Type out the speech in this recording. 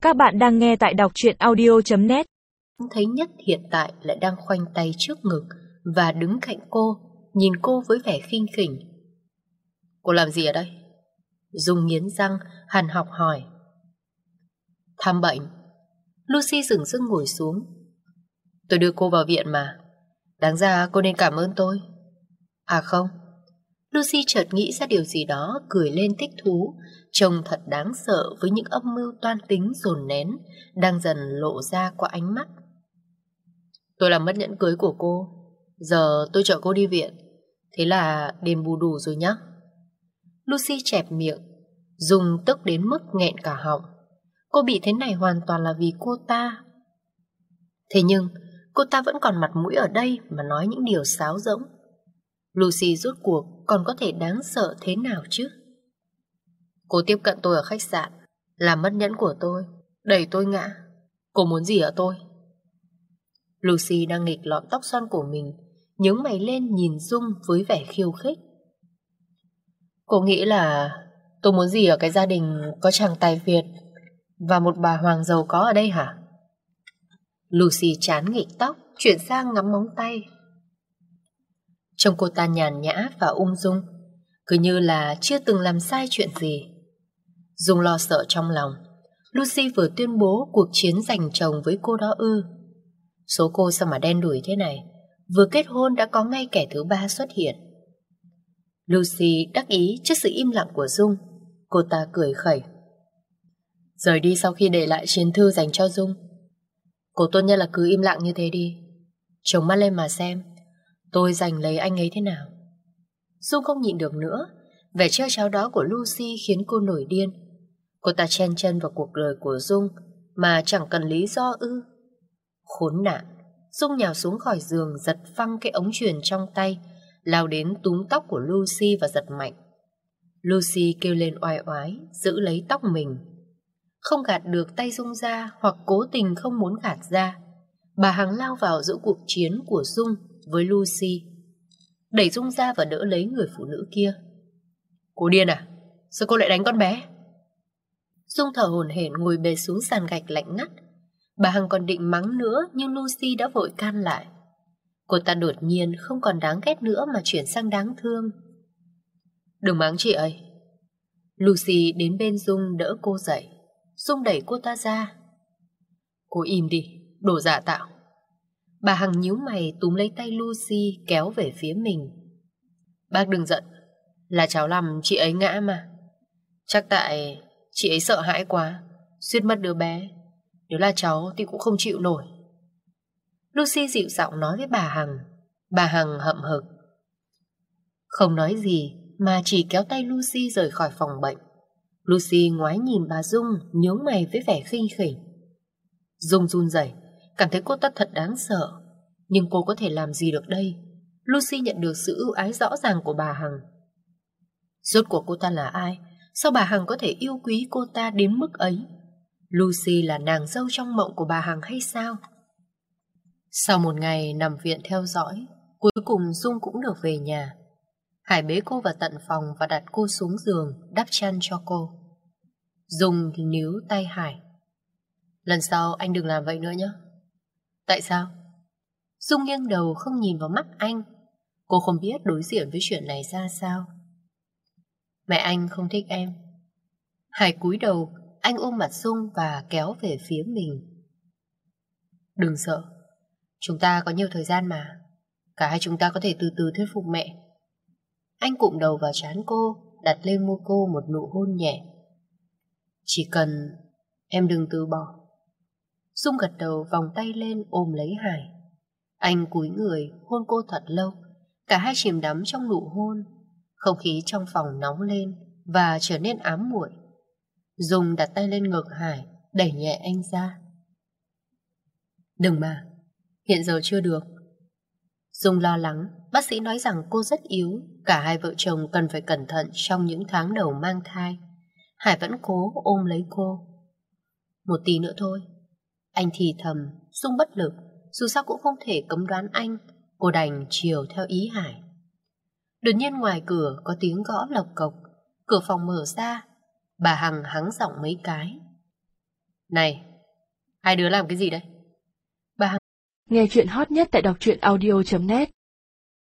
Các bạn đang nghe tại đọc truyện audio.net. Thấy Nhất hiện tại lại đang khoanh tay trước ngực và đứng cạnh cô, nhìn cô với vẻ khinh khỉnh. Cô làm gì ở đây? Dung nghiến răng, hằn học hỏi. Thăm bệnh. Lucy dừng dưng ngồi xuống. Tôi đưa cô vào viện mà. Đáng ra cô nên cảm ơn tôi. À không. Lucy chợt nghĩ ra điều gì đó, cười lên thích thú. Trông thật đáng sợ với những âm mưu toan tính dồn nén đang dần lộ ra qua ánh mắt. Tôi làm mất nhẫn cưới của cô. Giờ tôi chở cô đi viện. Thế là đền bù đủ rồi nhá. Lucy chẹp miệng. Dung tức đến mức nghẹn cả họng. Cô bị thế này hoàn toàn là vì cô ta. Thế nhưng cô ta vẫn còn mặt mũi ở đây mà nói những điều sáo rỗng. Lucy rốt cuộc còn có thể đáng sợ thế nào chứ? Cô tiếp cận tôi ở khách sạn, làm mất nhẫn của tôi, đẩy tôi ngã. Cô muốn gì ở tôi? Lucy đang nghịch lọn tóc xoăn của mình, nhướng mày lên nhìn Dung với vẻ khiêu khích. Cô nghĩ là tôi muốn gì ở cái gia đình có chàng tài Việt và một bà hoàng giàu có ở đây hả? Lucy chán nghịch tóc, chuyển sang ngắm móng tay. Trông cô ta nhàn nhã và ung dung, cứ như là chưa từng làm sai chuyện gì. Dung lo sợ trong lòng. Lucy vừa tuyên bố cuộc chiến giành chồng với cô đó ư? Số cô sao mà đen đủi thế này, vừa kết hôn đã có ngay kẻ thứ ba xuất hiện. Lucy đắc ý trước sự im lặng của Dung. Cô ta cười khẩy. Rời đi sau khi để lại chiến thư dành cho Dung. Cô tốt nhất là cứ im lặng như thế đi. Trông mắt lên mà xem tôi giành lấy anh ấy thế nào. Dung không nhịn được nữa. Vẻ trêu cháo đó của Lucy khiến cô nổi điên. Cô ta chen chân vào cuộc đời của Dung mà chẳng cần lý do ư? Khốn nạn. Dung nhào xuống khỏi giường, giật phăng cái ống truyền trong tay, lao đến túm tóc của Lucy và giật mạnh. Lucy kêu lên oai oái, giữ lấy tóc mình. Không gạt được tay Dung ra, hoặc cố tình không muốn gạt ra, bà Hằng lao vào giữa cuộc chiến của Dung với Lucy, đẩy Dung ra và đỡ lấy người phụ nữ kia. Cô điên à? Sao cô lại đánh con bé? Dung thở hổn hển ngồi bệt xuống sàn gạch lạnh ngắt. Bà Hằng còn định mắng nữa nhưng Lucy đã vội can lại. Cô ta đột nhiên không còn đáng ghét nữa mà chuyển sang đáng thương. Đừng mắng chị ấy. Lucy đến bên Dung đỡ cô dậy. Dung đẩy cô ta ra. Cô im đi, đồ giả tạo. Bà Hằng nhíu mày túm lấy tay Lucy kéo về phía mình. Bác đừng giận, là cháu làm chị ấy ngã mà. Chắc tại chị ấy sợ hãi quá, suýt mất đứa bé. Nếu là cháu thì cũng không chịu nổi. Lucy dịu giọng nói với bà Hằng. Bà Hằng hậm hực, không nói gì mà chỉ kéo tay Lucy rời khỏi phòng bệnh. Lucy ngoái nhìn bà Dung, nhướng mày với vẻ khinh khỉnh. Dung run rẩy, cảm thấy cô ta thật đáng sợ. Nhưng cô có thể làm gì được đây? Lucy nhận được sự ưu ái rõ ràng của bà Hằng. Rốt cuộc cô ta là ai? Sao bà Hằng có thể yêu quý cô ta đến mức ấy? Lucy là nàng dâu trong mộng của bà Hằng hay sao? Sau một ngày nằm viện theo dõi, cuối cùng Dung cũng được về nhà. Hải bế cô vào tận phòng và đặt cô xuống giường, đắp chăn cho cô. Dung níu tay Hải. Lần sau anh đừng làm vậy nữa nhé. Tại sao? Dung nghiêng đầu không nhìn vào mắt anh. Cô không biết đối diện với chuyện này ra sao. Mẹ anh không thích em. Hải cúi đầu, anh ôm mặt Dung và kéo về phía mình. Đừng sợ, chúng ta có nhiều thời gian mà. Cả hai chúng ta có thể từ từ thuyết phục mẹ. Anh cụm đầu vào trán cô, đặt lên môi cô một nụ hôn nhẹ. Chỉ cần em đừng từ bỏ. Dung gật đầu, vòng tay lên ôm lấy Hải. Anh cúi người hôn cô thật lâu. Cả hai chìm đắm trong nụ hôn. Không khí trong phòng nóng lên và trở nên ám muội. Dung đặt tay lên ngực Hải, đẩy nhẹ anh ra. Đừng mà, hiện giờ chưa được. Dung lo lắng, bác sĩ nói rằng cô rất yếu. Cả hai vợ chồng cần phải cẩn thận trong những tháng đầu mang thai. Hải vẫn cố ôm lấy cô. Một tí nữa thôi. Anh thì thầm. Dung bất lực, dù sao cũng không thể cấm đoán anh. Cô đành chiều theo ý Hải. Đột nhiên ngoài cửa có tiếng gõ lộc cộc. Cửa phòng mở ra. Bà Hằng hắng giọng mấy cái. Này, hai đứa làm cái gì đấy? Nghe chuyện hot nhất tại đọc truyện audio.net